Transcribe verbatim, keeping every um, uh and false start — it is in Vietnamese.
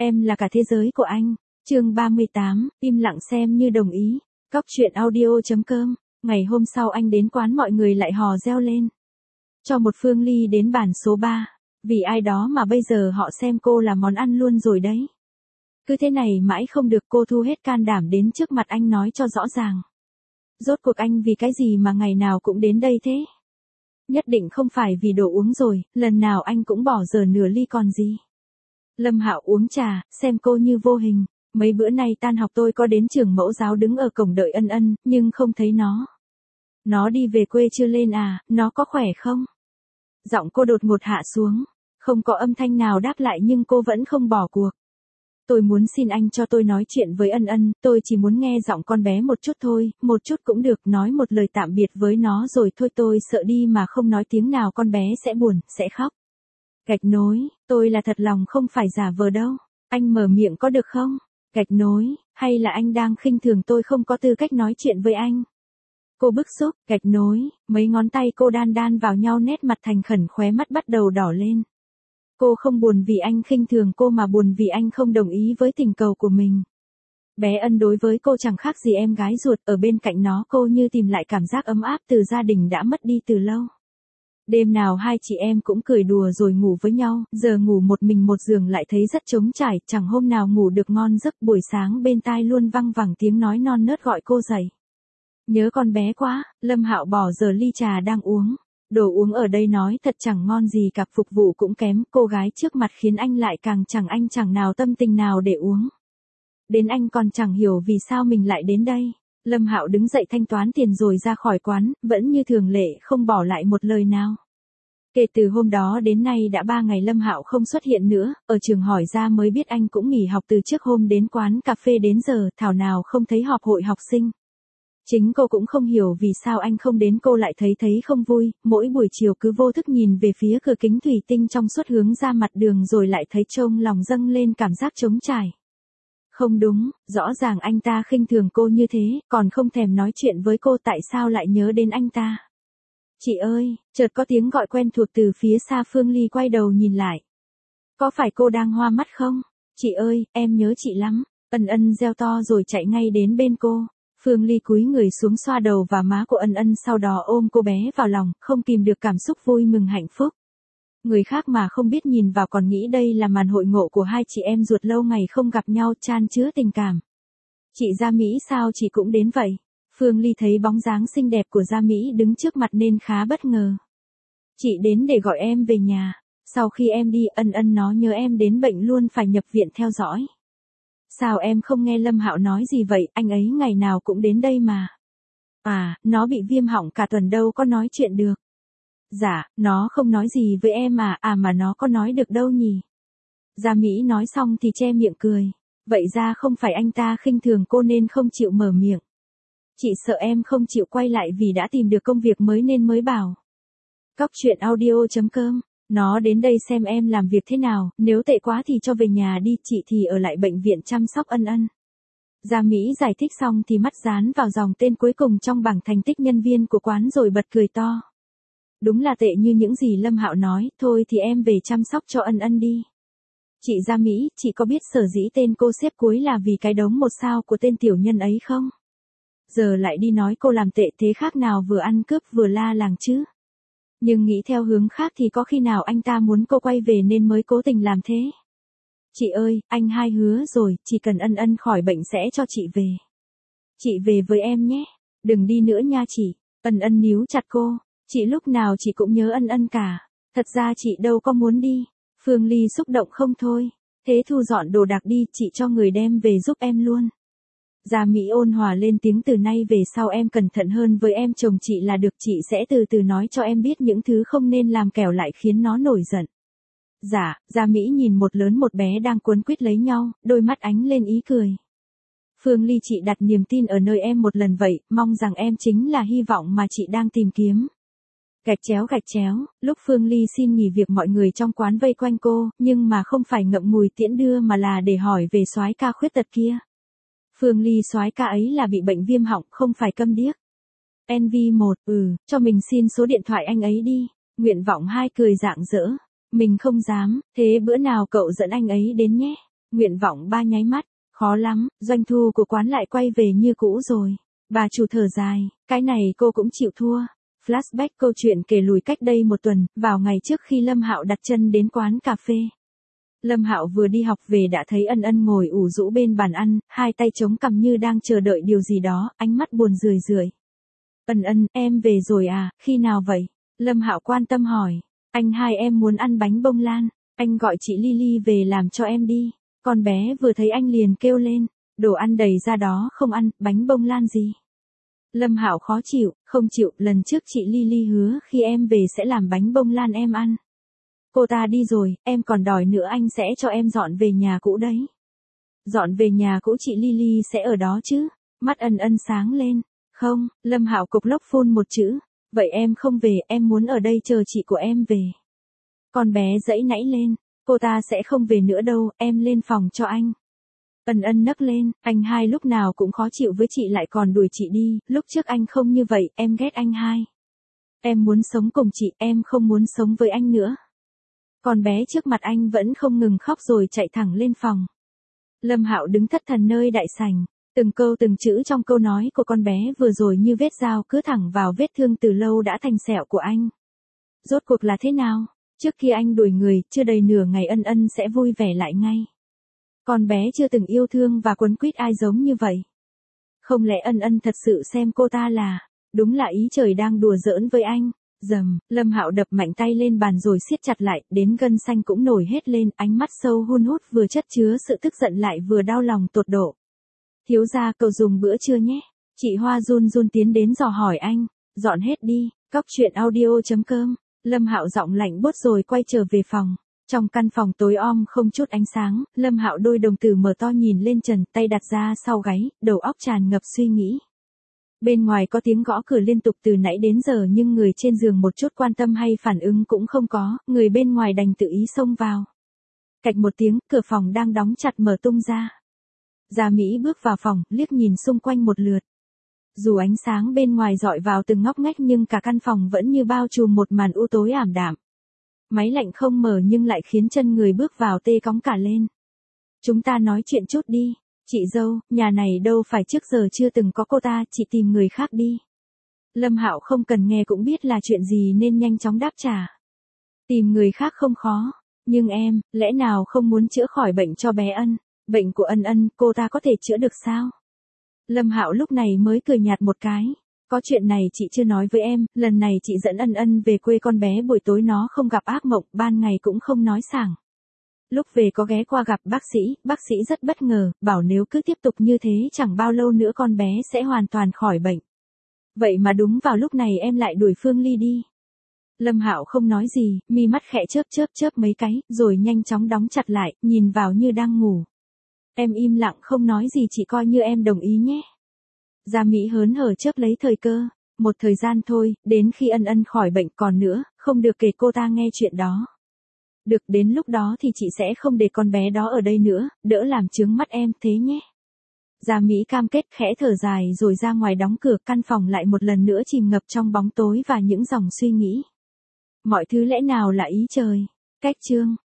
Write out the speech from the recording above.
Em là cả thế giới của anh. Chương ba mươi tám, im lặng xem như đồng ý. Cóc truyện audio chấm com. Ngày hôm sau anh đến quán mọi người lại hò reo lên. Cho một Phương Ly đến bàn số ba. Vì ai đó mà bây giờ họ xem cô là món ăn luôn rồi đấy. Cứ thế này mãi không được, cô thu hết can đảm đến trước mặt anh nói cho rõ ràng. Rốt cuộc anh vì cái gì mà ngày nào cũng đến đây thế? Nhất định không phải vì đồ uống rồi, lần nào anh cũng bỏ giờ nửa ly còn gì. Lâm Hạo uống trà, xem cô như vô hình. Mấy bữa nay tan học tôi có đến trường mẫu giáo đứng ở cổng đợi Ân Ân, nhưng không thấy nó. Nó đi về quê chưa lên à, nó có khỏe không? Giọng cô đột ngột hạ xuống. Không có âm thanh nào đáp lại nhưng cô vẫn không bỏ cuộc. Tôi muốn xin anh cho tôi nói chuyện với Ân Ân, tôi chỉ muốn nghe giọng con bé một chút thôi, một chút cũng được, nói một lời tạm biệt với nó rồi thôi, tôi sợ đi mà không nói tiếng nào con bé sẽ buồn, sẽ khóc. Gạch nối, tôi là thật lòng không phải giả vờ đâu, anh mở miệng có được không? Gạch nối, hay là anh đang khinh thường tôi không có tư cách nói chuyện với anh? Cô bức xúc, gạch nối, mấy ngón tay cô đan đan vào nhau, nét mặt thành khẩn, khóe mắt bắt đầu đỏ lên. Cô không buồn vì anh khinh thường cô mà buồn vì anh không đồng ý với tình cầu của mình. Bé Ân đối với cô chẳng khác gì em gái ruột, ở bên cạnh nó cô như tìm lại cảm giác ấm áp từ gia đình đã mất đi từ lâu. Đêm nào hai chị em cũng cười đùa rồi ngủ với nhau, giờ ngủ một mình một giường lại thấy rất trống trải, chẳng hôm nào ngủ được ngon giấc, buổi sáng bên tai luôn văng vẳng tiếng nói non nớt gọi cô dậy. Nhớ con bé quá, Lâm Hạo bỏ giờ ly trà đang uống. Đồ uống ở đây nói thật chẳng ngon gì cả, phục vụ cũng kém, cô gái trước mặt khiến anh lại càng chẳng anh chẳng nào tâm tình nào để uống. Đến anh còn chẳng hiểu vì sao mình lại đến đây. Lâm Hạo đứng dậy thanh toán tiền rồi ra khỏi quán, vẫn như thường lệ không bỏ lại một lời nào. Kể từ hôm đó đến nay đã ba ngày Lâm Hạo không xuất hiện nữa, ở trường hỏi ra mới biết anh cũng nghỉ học từ trước hôm đến quán cà phê đến giờ, thảo nào không thấy họp hội học sinh. Chính cô cũng không hiểu vì sao anh không đến, cô lại thấy thấy không vui, mỗi buổi chiều cứ vô thức nhìn về phía cửa kính thủy tinh trong suốt hướng ra mặt đường rồi lại thấy trông lòng dâng lên cảm giác trống trải. Không đúng, rõ ràng anh ta khinh thường cô như thế, còn không thèm nói chuyện với cô, tại sao lại nhớ đến anh ta? Chị ơi, chợt có tiếng gọi quen thuộc từ phía xa. Phương Ly quay đầu nhìn lại. Có phải cô đang hoa mắt không? Chị ơi, em nhớ chị lắm. Ân Ân reo to rồi chạy ngay đến bên cô. Phương Ly cúi người xuống xoa đầu và má của Ân Ân, sau đó ôm cô bé vào lòng, không kìm được cảm xúc vui mừng hạnh phúc. Người khác mà không biết nhìn vào còn nghĩ đây là màn hội ngộ của hai chị em ruột lâu ngày không gặp nhau, chan chứa tình cảm. Chị Gia Mỹ sao chị cũng đến vậy? Phương Ly thấy bóng dáng xinh đẹp của Gia Mỹ đứng trước mặt nên khá bất ngờ. Chị đến để gọi em về nhà. Sau khi em đi, Ân Ân nó nhớ em đến bệnh luôn phải nhập viện theo dõi. Sao em không nghe Lâm Hạo nói gì vậy, anh ấy ngày nào cũng đến đây mà. À, nó bị viêm họng cả tuần đâu có nói chuyện được. Dạ, nó không nói gì với em à, à mà nó có nói được đâu nhỉ. Gia Mỹ nói xong thì che miệng cười. Vậy ra không phải anh ta khinh thường cô nên không chịu mở miệng. Chị sợ em không chịu quay lại vì đã tìm được công việc mới nên mới bảo. Cóc truyện audio chấm com. Nó đến đây xem em làm việc thế nào, nếu tệ quá thì cho về nhà đi, chị thì ở lại bệnh viện chăm sóc Ân Ân. Gia Mỹ giải thích xong thì mắt dán vào dòng tên cuối cùng trong bảng thành tích nhân viên của quán rồi bật cười to. Đúng là tệ như những gì Lâm Hạo nói, thôi thì em về chăm sóc cho Ân Ân đi. Chị Gia Mỹ, chị có biết sở dĩ tên cô xếp cuối là vì cái đống một sao của tên tiểu nhân ấy không? Giờ lại đi nói cô làm tệ thế khác nào vừa ăn cướp vừa la làng chứ? Nhưng nghĩ theo hướng khác thì có khi nào anh ta muốn cô quay về nên mới cố tình làm thế? Chị ơi, anh hai hứa rồi, chỉ cần Ân Ân khỏi bệnh sẽ cho chị về. Chị về với em nhé, đừng đi nữa nha chị. Ân Ân níu chặt cô, chị lúc nào chị cũng nhớ Ân Ân cả. Thật ra chị đâu có muốn đi. Phương Ly xúc động không thôi. Thế thu dọn đồ đạc đi, chị cho người đem về giúp em luôn. Gia Mỹ ôn hòa lên tiếng, từ nay về sau em cẩn thận hơn với em chồng chị là được, chị sẽ từ từ nói cho em biết những thứ không nên làm kẻo lại khiến nó nổi giận. Dạ, Gia Mỹ nhìn một lớn một bé đang cuốn quýt lấy nhau, đôi mắt ánh lên ý cười. Phương Ly, chị đặt niềm tin ở nơi em một lần vậy, mong rằng em chính là hy vọng mà chị đang tìm kiếm. Gạch chéo gạch chéo, lúc Phương Ly xin nghỉ việc mọi người trong quán vây quanh cô, nhưng mà không phải ngậm ngùi tiễn đưa mà là để hỏi về soái ca khuyết tật kia. Phương Ly, soái ca ấy là bị bệnh viêm họng, không phải câm điếc. en vê một, ừ, cho mình xin số điện thoại anh ấy đi. Nguyện vọng hai cười rạng rỡ. Mình không dám, thế bữa nào cậu dẫn anh ấy đến nhé. Nguyện vọng ba nháy mắt, khó lắm, doanh thu của quán lại quay về như cũ rồi. Bà chủ thở dài, cái này cô cũng chịu thua. Flashback câu chuyện kể lùi cách đây một tuần, vào ngày trước khi Lâm Hạo đặt chân đến quán cà phê. Lâm Hạo vừa đi học về đã thấy Ân Ân ngồi ủ rũ bên bàn ăn, hai tay chống cằm như đang chờ đợi điều gì đó, ánh mắt buồn rười rượi. Ân Ân, em về rồi à, khi nào vậy? Lâm Hạo quan tâm hỏi. Anh hai em muốn ăn bánh bông lan, anh gọi chị Lily về làm cho em đi. Con bé vừa thấy anh liền kêu lên, đồ ăn đầy ra đó không ăn, bánh bông lan gì? Lâm Hạo khó chịu, không chịu, lần trước chị Lily hứa khi em về sẽ làm bánh bông lan em ăn. Cô ta đi rồi, em còn đòi nữa anh sẽ cho em dọn về nhà cũ đấy. Dọn về nhà cũ chị Lily sẽ ở đó chứ? Mắt Ân Ân sáng lên. Không, Lâm Hạo cục lốc phun một chữ. Vậy em không về, em muốn ở đây chờ chị của em về. Con bé giãy nãy lên. Cô ta sẽ không về nữa đâu, em lên phòng cho anh. Ân Ân nấc lên, anh hai lúc nào cũng khó chịu với chị lại còn đuổi chị đi, lúc trước anh không như vậy, em ghét anh hai. Em muốn sống cùng chị, em không muốn sống với anh nữa. Con bé trước mặt anh vẫn không ngừng khóc rồi chạy thẳng lên phòng. Lâm Hạo đứng thất thần nơi đại sảnh, từng câu từng chữ trong câu nói của con bé vừa rồi như vết dao cứ thẳng vào vết thương từ lâu đã thành sẹo của anh. Rốt cuộc là thế nào? Trước khi anh đuổi người, chưa đầy nửa ngày Ân Ân sẽ vui vẻ lại ngay. Con bé chưa từng yêu thương và quấn quýt ai giống như vậy. Không lẽ Ân Ân thật sự xem cô ta là, đúng là ý trời đang đùa giỡn với anh. Dầm, Lâm Hạo đập mạnh tay lên bàn rồi siết chặt lại, đến gân xanh cũng nổi hết lên, ánh mắt sâu hun hút vừa chất chứa sự tức giận lại vừa đau lòng tột độ. Thiếu gia cậu dùng bữa trưa nhé. Chị Hoa run run tiến đến dò hỏi anh, dọn hết đi, cóc truyện audio chấm com. Lâm Hạo giọng lạnh buốt rồi quay trở về phòng. Trong căn phòng tối om không chút ánh sáng, Lâm Hạo đôi đồng tử mở to nhìn lên trần, tay đặt ra sau gáy, đầu óc tràn ngập suy nghĩ. Bên ngoài có tiếng gõ cửa liên tục từ nãy đến giờ nhưng người trên giường một chút quan tâm hay phản ứng cũng không có, người bên ngoài đành tự ý xông vào. Cạch một tiếng, cửa phòng đang đóng chặt mở tung ra. Gia Mỹ bước vào phòng, liếc nhìn xung quanh một lượt. Dù ánh sáng bên ngoài dọi vào từng ngóc ngách nhưng cả căn phòng vẫn như bao trùm một màn u tối ảm đạm. Máy lạnh không mở nhưng lại khiến chân người bước vào tê cóng cả lên. Chúng ta nói chuyện chút đi. Chị dâu, nhà này đâu phải trước giờ chưa từng có cô ta, chị tìm người khác đi. Lâm Hạo không cần nghe cũng biết là chuyện gì nên nhanh chóng đáp trả. Tìm người khác không khó, nhưng em, lẽ nào không muốn chữa khỏi bệnh cho bé Ân? Bệnh của Ân Ân, cô ta có thể chữa được sao? Lâm Hạo lúc này mới cười nhạt một cái. Có chuyện này chị chưa nói với em, lần này chị dẫn Ân Ân về quê con bé buổi tối nó không gặp ác mộng, ban ngày cũng không nói sảng. Lúc về có ghé qua gặp bác sĩ, bác sĩ rất bất ngờ, bảo nếu cứ tiếp tục như thế chẳng bao lâu nữa con bé sẽ hoàn toàn khỏi bệnh. Vậy mà đúng vào lúc này em lại đuổi Phương Ly đi. Lâm Hạo không nói gì, mi mắt khẽ chớp chớp chớp mấy cái, rồi nhanh chóng đóng chặt lại, nhìn vào như đang ngủ. Em im lặng không nói gì chị coi như em đồng ý nhé. Gia Mỹ hớn hở chớp lấy thời cơ, một thời gian thôi, đến khi Ân Ân khỏi bệnh còn nữa, không được kể cô ta nghe chuyện đó. Được đến lúc đó thì chị sẽ không để con bé đó ở đây nữa, đỡ làm chướng mắt em thế nhé. Gia Mỹ cam kết khẽ thở dài rồi ra ngoài đóng cửa, căn phòng lại một lần nữa chìm ngập trong bóng tối và những dòng suy nghĩ. Mọi thứ lẽ nào là ý trời. Cách chương